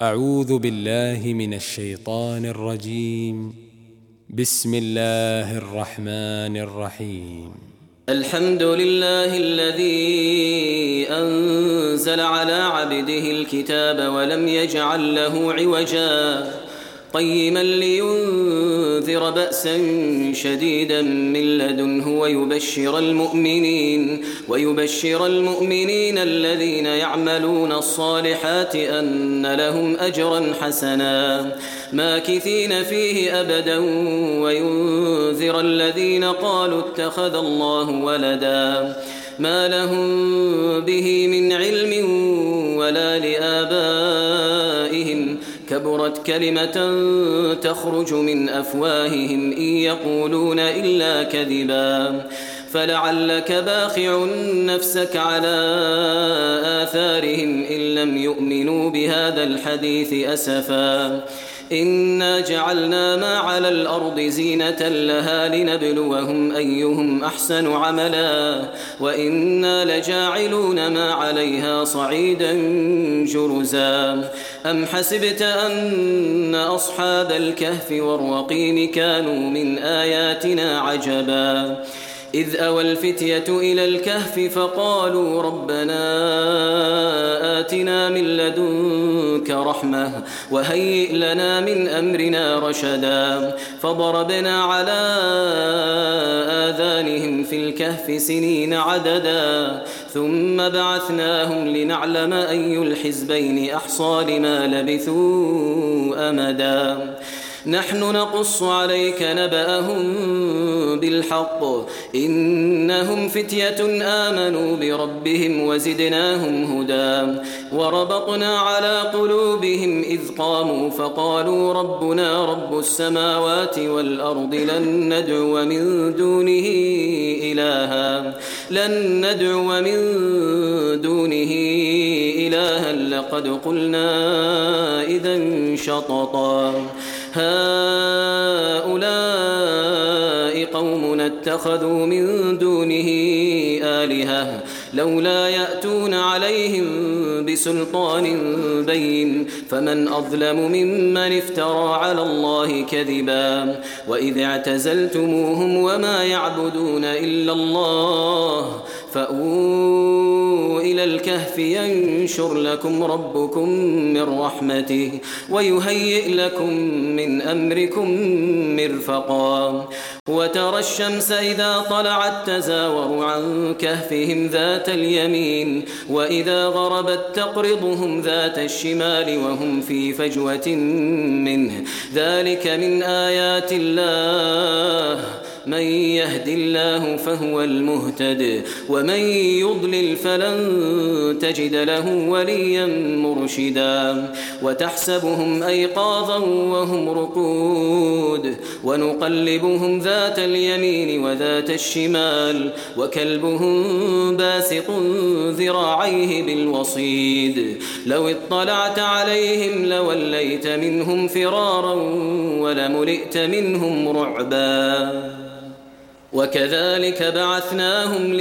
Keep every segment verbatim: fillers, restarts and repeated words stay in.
أعوذ بالله من الشيطان الرجيم. بسم الله الرحمن الرحيم. الحمد لله الذي أنزل على عبده الكتاب ولم يجعل له عوجا قيما لينذر بأسا شديدا من لدنه ويبشر المؤمنين ويبشر المؤمنين الذين يعملون الصالحات أن لهم أجرا حسنا ماكثين فيه أبدا وينذر الذين قالوا اتخذ الله ولدا ما لهم به من علم ولا لآبائهم كبرت كلمة تخرج من أفواههم إن يقولون إلا كذبا فلعلك باخع نفسك على آثارهم إن لم يؤمنوا بهذا الحديث أسفا إنا جعلنا ما على الأرض زينة لها لنبلوهم أيهم أحسن عملا وإنا لجاعلون ما عليها صعيدا جرزا أم حسبت أن أصحاب الكهف والرقيم كانوا من آياتنا عجبا إذ أوى الفتية إلى الكهف فقالوا ربنا آتنا من لدنك رحمة وهيئ لنا من أمرنا رشدا فضربنا على آذانهم في الكهف سنين عددا ثم بعثناهم لنعلم أي الحزبين أحصى لما لبثوا أمدا نحن نقص عليك نبأهم بالحق إنهم فتية آمنوا بربهم وزدناهم هدى وربطنا على قلوبهم إذ قاموا فقالوا ربنا رب السماوات والأرض لن ندعو من دونه إلها لن ندعو من دونه إلها لقد قلنا إذا شططا هؤلاء قومنا اتخذوا من دونه آلهة لولا يأتون عليهم بسلطان بين فمن أظلم ممن افترى على الله كذبا وإذ اعتزلتموهم وما يعبدون إلا الله فأووا إلى الكهف ينشر لكم ربكم من رحمته ويهيئ لكم من أمركم مرفقا وترى الشمس إذا طلعت تزاور عن كهفهم ذات اليمين وإذا غربت تقرضهم ذات الشمال وهم في فجوة منه ذلك من آيات الله من يهد الله فهو المهتد ومن يضلل فلن تجد له وليا مرشدا وتحسبهم أيقاظا وهم رقود ونقلبهم ذات اليمين وذات الشمال وكلبهم باسط ذراعيه بالوصيد لو اطلعت عليهم لوليت منهم فرارا ولملئت منهم رعبا وكذلك بعثناهم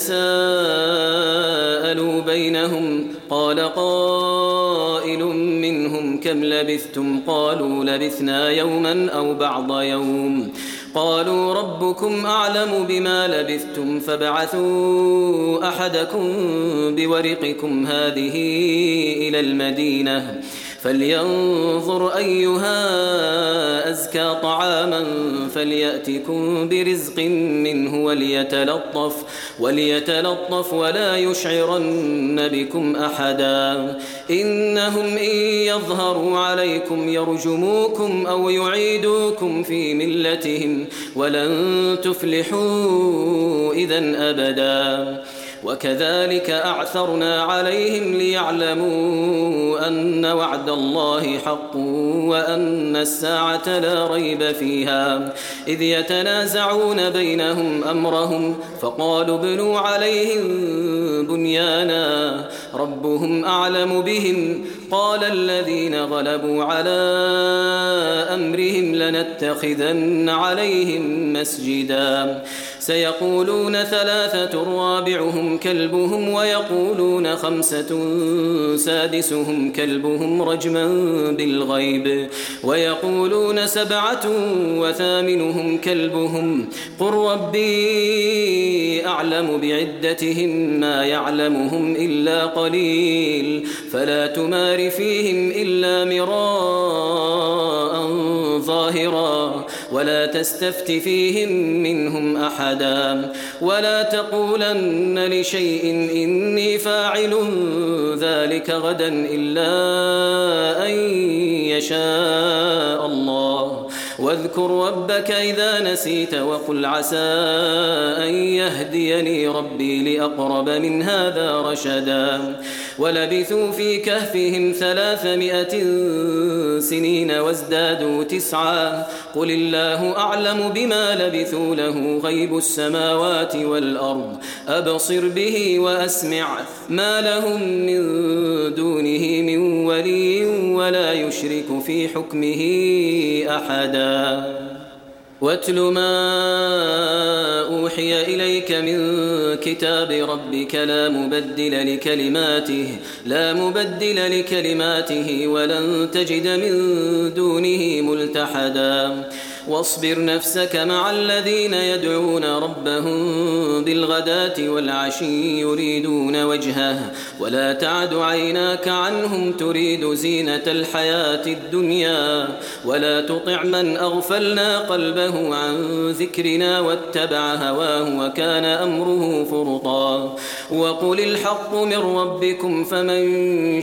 ليتساءلوا بينهم قال قائل منهم كم لبثتم قالوا لبثنا يوما أو بعض يوم قالوا ربكم أعلم بما لبثتم فابعثوا أحدكم بورقكم هذه إلى المدينة فلينظر أيها أزكى طعاما فليأتكم برزق منه وليتلطف وليتلطف ولا يشعرن بكم أحدا إنهم إن يظهروا عليكم يرجموكم أو يعيدوكم في ملتهم ولن تفلحوا إذن أبدا وكذلك أعثرنا عليهم ليعلموا أن وعد الله حق وأن الساعة لا ريب فيها إذ يتنازعون بينهم أمرهم فقالوا ابنوا عليهم بنيانا ربهم أعلم بهم قال الذين غلبوا على أمرهم لنتخذن عليهم مسجدا سيقولون ثلاثة رابعهم كلبهم ويقولون خمسة سادسهم كلبهم رجما بالغيب ويقولون سبعة وثامنهم كلبهم قل ربي أعلم بعدتهم ما يعلمهم إلا قليل فلا تمار فيهم إلا مراء ظاهرا ولا تستفت فيهم منهم أحدا ولا تقولن لشيء إني فاعل ذلك غدا إلا أن يشاء الله واذكر ربك إذا نسيت وقل عسى أن يهديني ربي لأقرب من هذا رشدا ولبثوا في كهفهم ثلاثمائة سنين وازدادوا تسعا قل الله أعلم بما لبثوا له غيب السماوات والأرض أبصر به وأسمع ما لهم من دونه من ولي ولا يشرك في حكمه أحدا واتل ما أوحي إليك من كتاب ربك لا مبدل لكلماته لا مبدل لكلماته ولن تجد من دونه ملتحدا واصبر نفسك مع الذين يدعون ربهم بالغداة والعشي يريدون وجهه ولا تعد عيناك عنهم تريد زينة الحياة الدنيا ولا تطع من أغفلنا قلبه عن ذكرنا واتبع هواه وكان أمره فرطا وقل الحق من ربكم فمن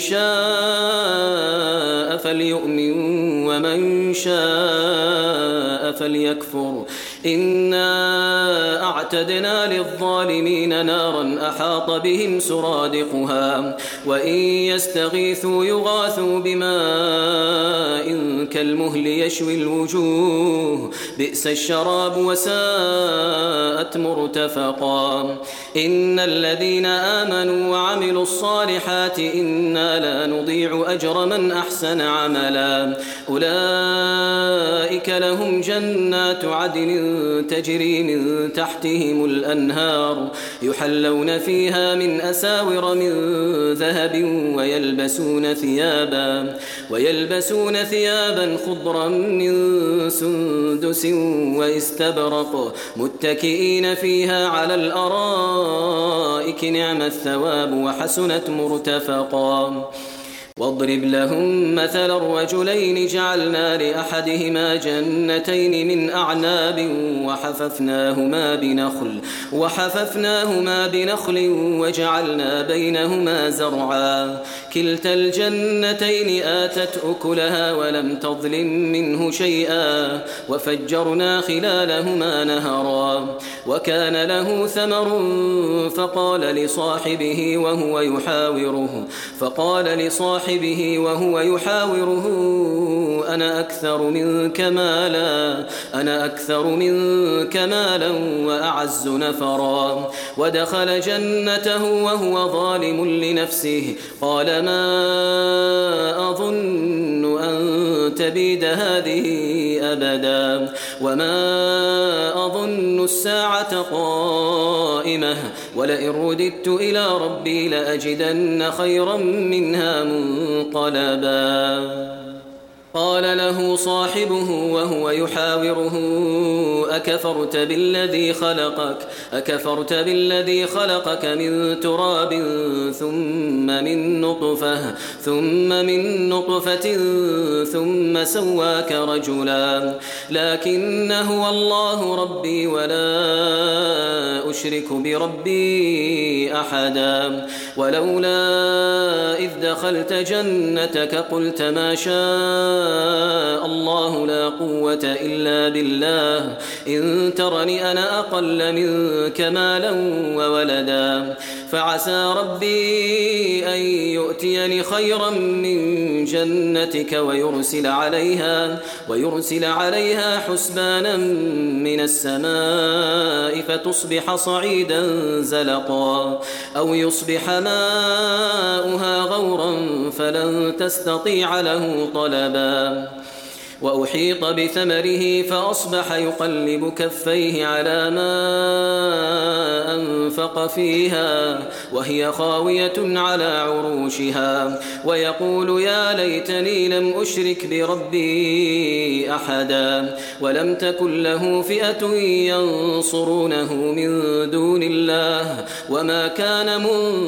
شاء فليؤمن ومن شاء فليكفر إنا أعتدنا للظالمين نارا أحاط بهم سرادقها وإن يستغيثوا يغاثوا بماء كالمهل يشوي الوجوه بئس الشراب وساءت مرتفقا إن الذين آمنوا وعملوا الصالحات إنا لا نضيع أجر من أحسن عملا أولئك لهم جنات عدن تجري من تحتهم الأنهار يحلون فيها من أساور من ذهب ويلبسون ثيابا ويلبسون ثيابا خضرا من سندس واستبرق متكئين فيها على الأرائك نعم الثواب وحسنت مرتفقا واضرب لهم مثل الرجلين جعلنا لأحدهما جنتين من أعناب وحففناهما بنخل وحففناهما بنخل وجعلنا بينهما زرعا كلتا الجنتين آتت أكلها ولم تظلم منه شيئا وفجرنا خلالهما نهرا وكان له ثمر فقال لصاحبه وهو يحاوره فقال لصاحبه به وهو يحاوره أنا أكثر منك مالا أنا أكثر منك مالا وأعز نفرا ودخل جنته وهو ظالم لنفسه قال ما أظن أن تبيد هذه أبدا وما أظن الساعة قائمة ولئن رددت إلى ربي لأجدن خيرا منها منقلبا قال له صاحبه وهو يحاوره أكفرت بالذي خلقك أكفرت بالذي خلقك من تراب ثم من نطفة ثم من نطفة ثم سواك رجلا لكن هو الله ربي ولا أشرك بربي أحدا ولولا إذ دخلت جنتك قلت ما شاء الله لا قوة إلا بالله إن ترني أنا أقل منك مالا وولدا فعسى ربي أن يؤتيني خيرا من جنتك ويرسل عليها ويرسل عليها حسبانا من السماء فتصبح صعيدا زلقا أو يصبح ماؤها غورا فلن تستطيع له طلبا وأحيط بثمره فأصبح يقلب كفيه على ما أنفق فيها وهي خاوية على عروشها ويقول يا ليتني لم أشرك بربي أحدا ولم تكن له فئة ينصرونه من دون الله وما كان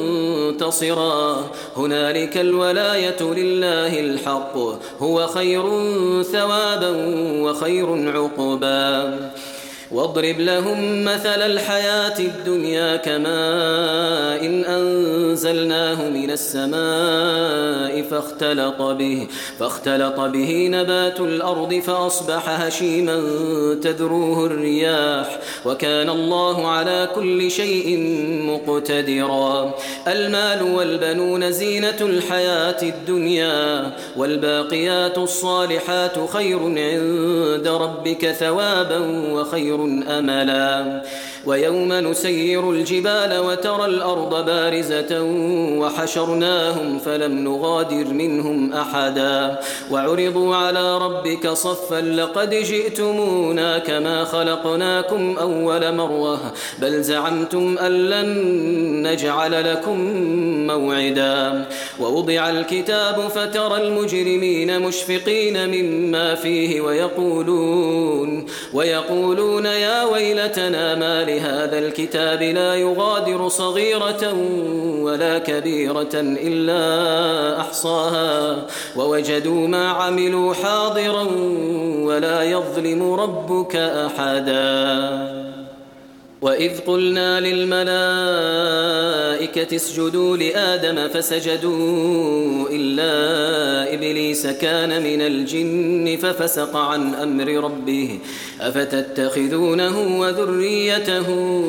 منتصرا هنالك الولاية لله الحق هو خير ثوابا وخير عقبا واضرب لهم مثل الحياة الدنيا كماء إن أنزلناه من السماء فاختلط به, فاختلط به نبات الأرض فأصبح هشيما تذروه الرياح وكان الله على كل شيء مقتدرا المال والبنون زينة الحياة الدنيا والباقيات الصالحات خير عند ربك ثوابا وخير أملا ويوم نسير الجبال وترى الأرض بارزة وحشرناهم فلم نغادر منهم أحدا وعرضوا على ربك صفا لقد جئتمونا كما خلقناكم أول مرة بل زعمتم أن لن نجعل لكم موعدا ووضع الكتاب فترى المجرمين مشفقين مما فيه ويقولون, ويقولون يا ويلتنا ما لهذا الكتاب لا يغادر صغيرة ولا كبيرة إلا أحصاها ووجدوا ما عملوا حاضرا ولا يظلم ربك أحدا وإذ قلنا للملائكة اسجدوا لآدم فسجدوا إلا إبليس كان من الجن ففسق عن أمر ربه أفتتخذونه وذريته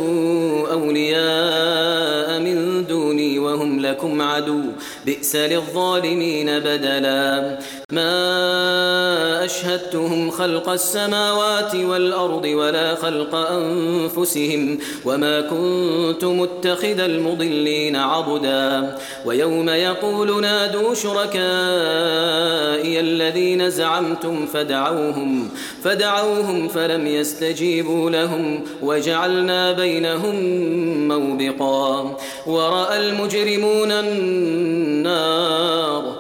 أولياء من دوني وهم لكم عدو بئس للظالمين بدلا ما أشهدتهم خلق السماوات والأرض ولا خلق أنفسهم وما كنت متخذ المضلين عضدا ويوم يقول نادوا شركائي الذين زعمتم فدعوهم, فدعوهم فلم يستجيبوا لهم وجعلنا بينهم موبقا ورأى المجرمون النار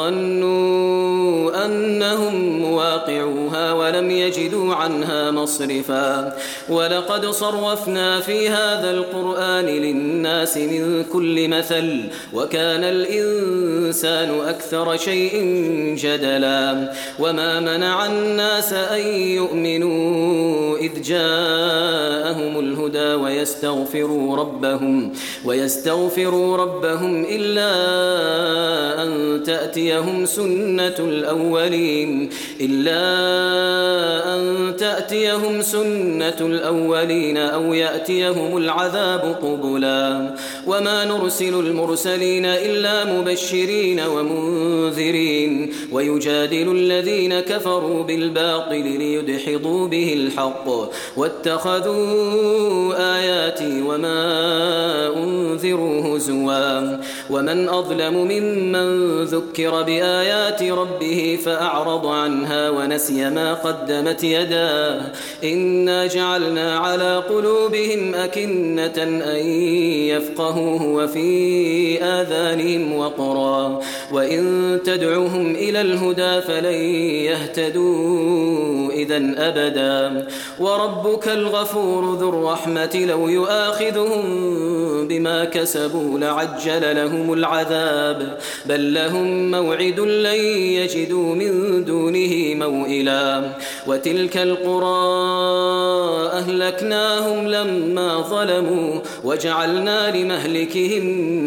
فظنوا أنهم مواقعوها ولم يجدوا عنها مصرفا ولقد صرفنا في هذا القرآن للناس من كل مثل وكان الإنسان أكثر شيء جدلا وما منع الناس أن يؤمنوا إذ جاءهم الهدى ويستغفروا ربهم, ويستغفروا ربهم إلا أن تأتيهم سنة الأولين إلا أن تأتيهم سنة الأولين أو يأتيهم العذاب قبلا وما نرسل المرسلين إلا مبشرين ومنذرين ويجادل الذين كفروا بالباطل ليدحضوا به الحق واتخذوا آياتي وما أنذروا هزوا ومن أظلم ممن ذكر بآيات ربه فأعرض عنها ونسي ما قدمت يداه إنا جعلنا على قلوبهم أكنة أن يفقهوه وفي آذانهم وقرا وإن تدعوهم إلى الهدى فلن يهتدوا إذن أبدا وربك الغفور ذو الرحمة لو يؤاخذهم بما كسبوا لعجل لهم العذاب بل لهم موعد لن يجدوا من دونه موئلا وتلك القرى أهلكناهم لما ظلموا وجعلنا لمهلكهم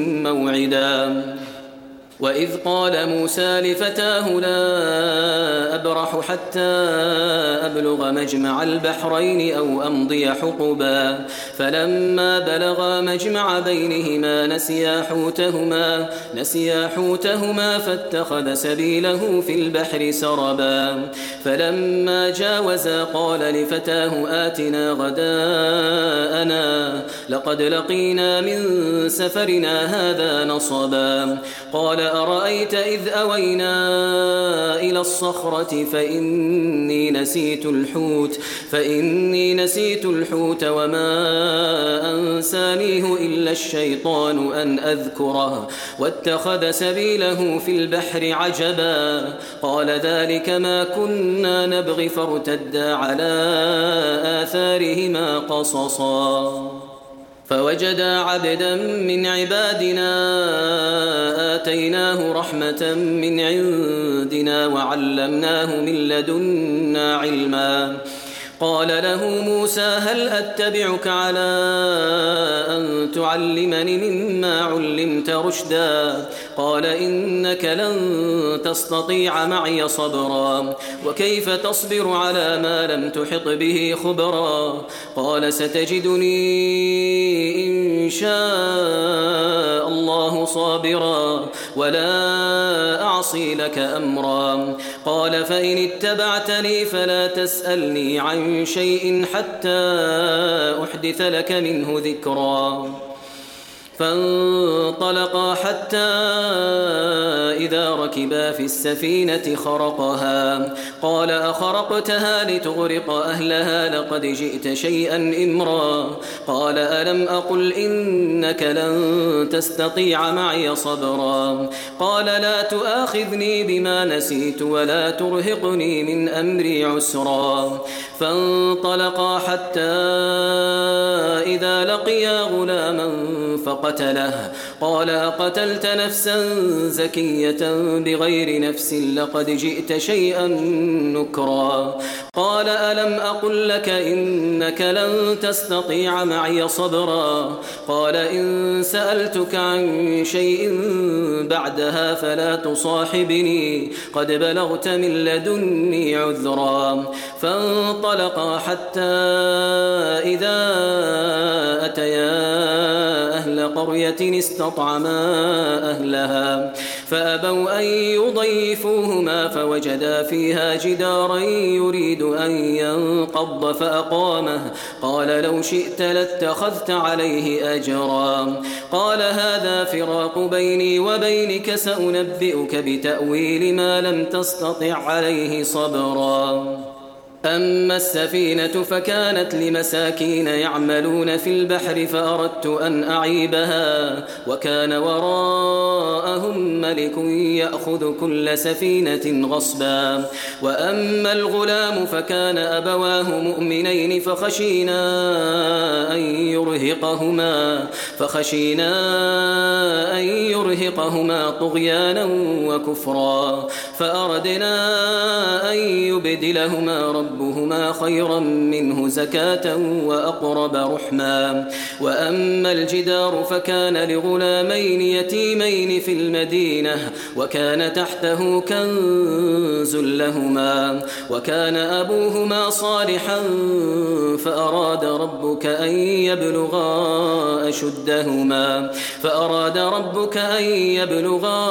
موعدا وإذ قال موسى لفتاه لا أبرح حتى أبلغ مجمع البحرين أو أمضي حقبا فلما بلغا مجمع بينهما نسيا حوتهما, نسيا حوتهما فاتخذ سبيله في البحر سربا فلما جاوزا قال لفتاه آتنا غداءنا لقد لقينا من سفرنا هذا نصبا قال أرأيت إذ أوينا إلى الصخرة فإني نسيت الحوت فإني نسيت الحوت وما أنسانيه إلا الشيطان أن أذكره واتخذ سبيله في البحر عجبا قال ذلك ما كنا نبغي فارتدا على آثارهما قصصا فوجدا عبدا من عبادنا آتيناه رحمة من عندنا وعلمناه من لدنا علما قال له موسى هل أتبعك على أن تعلمني مما علمت رشدا قال إنك لن تستطيع معي صبرا وكيف تصبر على ما لم تحط به خبرا قال ستجدني إن شاء الله صابرا ولا أعصي لك أمرا قال فإن اتبعتني فلا تسألني عن شيء حتى أحدث لك منه ذكرا فانطلقا حتى إذا ركبا في السفينة خرقها قال أخرقتها لتغرق أهلها لقد جئت شيئا إمرا قال ألم أقل إنك لن تستطيع معي صبرا قال لا تؤاخذني بما نسيت ولا ترهقني من أمري عسرا فانطلقا حتى إذا لقيا غلاما فقتله قال أقتلت نفسا زكية بغير نفس لقد جئت شيئا نكرا قال ألم أقل لك إنك لن تستطيع معي صبرا قال إن سألتك عن شيء بعدها فلا تصاحبني قد بلغت من لدني عذرا فانطلقا حتى إذا أتيا أهل قرية استطعما أهلها فأبوا أن يضيفوهما فوجدا فيها جدارا يريد أن ينقض فأقامه قال لو شئت لاتخذت عليه أجرا قال هذا فراق بيني وبينك سأنبئك بتأويل ما لم تستطع عليه صبرا أما السفينة فكانت لمساكين يعملون في البحر فأردت أن أعيبها وكان وراءهم ملك يأخذ كل سفينة غصبا وأما الغلام فكان أبواه مؤمنين فخشينا أن يرهقهما فخشينا أن يرهقهما طغيانا وكفرا فأردنا أن يبدلهما رب ربهما خيرا منه زكاة وأقرب رحما وأما الجدار فكان لغلامين يتيمين في المدينة وكان تحته كنز لهما وكان أبوهما صالحا فأراد ربك أن يبلغا أشدهما فأراد ربك أن يبلغا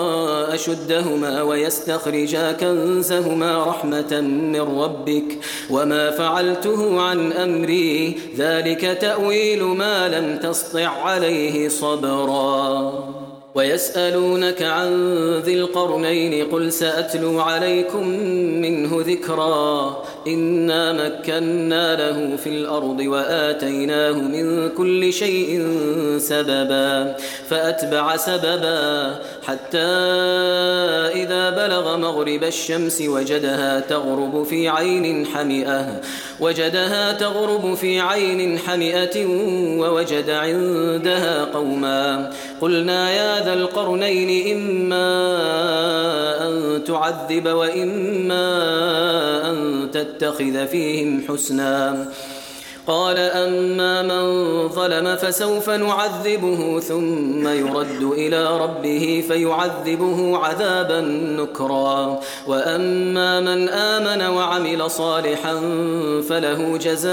أشدهما ويستخرجا كنزهما رحمة من ربك وما فعلته عن أمري ذلك تأويل ما لم تسطع عليه صبرا ويسألونك عن ذي القرنين قل سأتلو عليكم منه ذكرا إنا مكنا له في الأرض وآتيناه من كل شيء سببا فأتبع سببا حتى إذا بلغ مغرب الشمس وجدها تغرب في عين حمئة وجدها تغرب في عين حمئة ووجد عندها قوما قلنا يا ذا القرنين إما أن تعذب وإما أن تتخذ فيهم حسنا قال أما من ظلم فسوف نعذبه ثم يرد إلى ربه فيعذبه عذابا نكرا وأما من آمن وعمل صالحا فله جزاء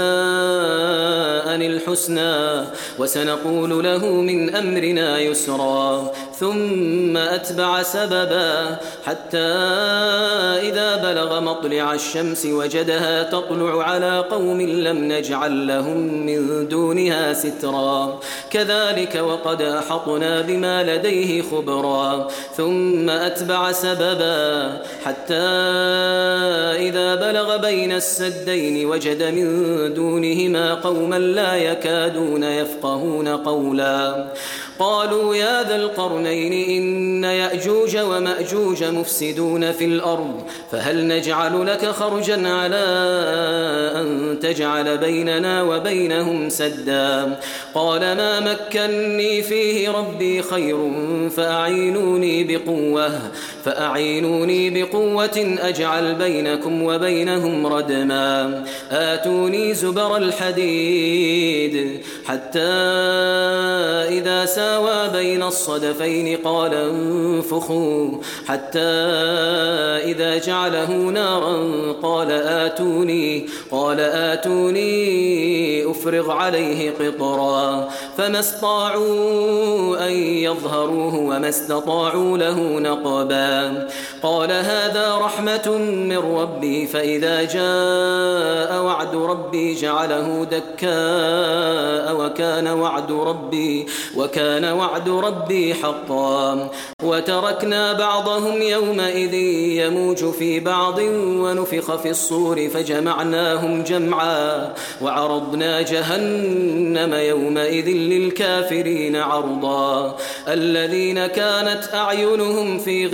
الحسنى وسنقول له من أمرنا يسرا ثم أتبع سببا حتى إذا بلغ أفاق مطلع الشمس وجدها تطلع على قوم لم نجعل لهم من دونها سترا كذلك وقد أحطنا بما لديه خبرا ثم أتبع سببا حتى إذا بلغ بين السدين وجد من دونهما قوما لا يكادون يفقهون قولا قالوا يا ذا القرنين إن يأجوج ومأجوج مفسدون في الأرض فهل نجعل لك خرجا على أن تجعل بيننا وبينهم سدا قال ما مكني فيه ربي خير فأعينوني بقوة فأعينوني بقوة أجعل بينكم وبينهم ردما آتوني زبر الحديد حتى إذا ساوى بين الصدفين قال انفخوا حتى إذا جعله نارا قال آتوني قال آتوني أفرغ عليه قطرا فما استطاعوا أن يظهروه وما استطاعوا له نقبا قال هذا رحمة من ربي فإذا جاء وعد ربي جعله دكاء وكان وعد ربي وكان وعد ربي حقا وتركنا بعضهم يومئذ يموج في بعض ونفخ في الصور فجمعناهم جمعا وعرضنا جهنم يومئذ للكافرين عرضا الذين كانت أعينهم في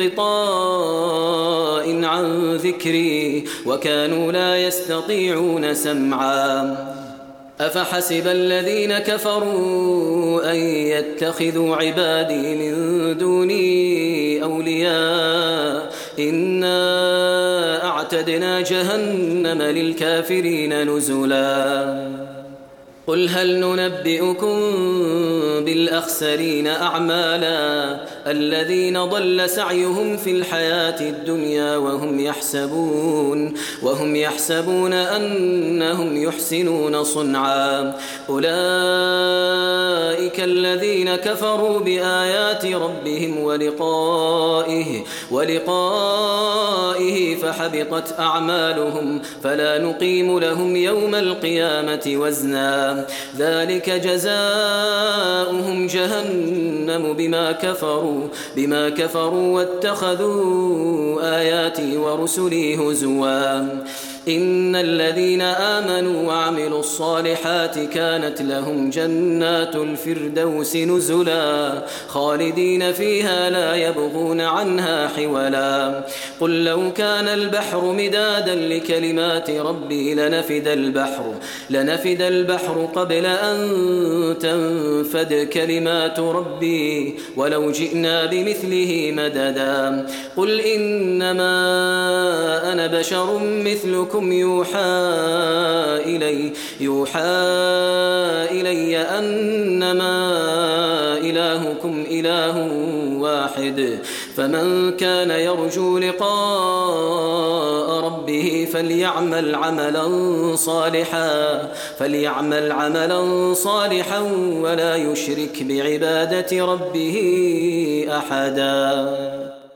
غطاء عن ذكري وكانوا لا يستطيعون سمعا أفحسب الذين كفروا أن يتخذوا عبادي من دوني أولياء إنا أعتدنا جهنم للكافرين نزلا قل هل ننبئكم بالأخسرين أعمالا الذين ضل سعيهم في الحياة الدنيا وهم يحسبون وهم يحسبون أنهم يحسنون صنعا أولئك الذين كفروا بآيات ربهم ولقائه ولقائه فحبطت أعمالهم فلا نقيم لهم يوم القيامة وزنا ذلك جزاؤهم جهنم بما كفروا بما كفروا واتخذوا آياتي ورسلي هزوا إن الذين آمنوا وعملوا الصالحات كانت لهم جنات الفردوس نزلا خالدين فيها لا يبغون عنها حولا قل لو كان البحر مدادا لكلمات ربي لنفد البحر لنفد البحر قبل أن تنفد كلمات ربي ولو جئنا بمثله مددا قل إنما أنا بشر مثلكم يوحى إلي يوحى إلي أنما إلهكم إله واحد فمن كان يرجو لقاء ربه فليعمل عملا صالحا فليعمل عملا صالحا ولا يشرك بعبادة ربه أحدا.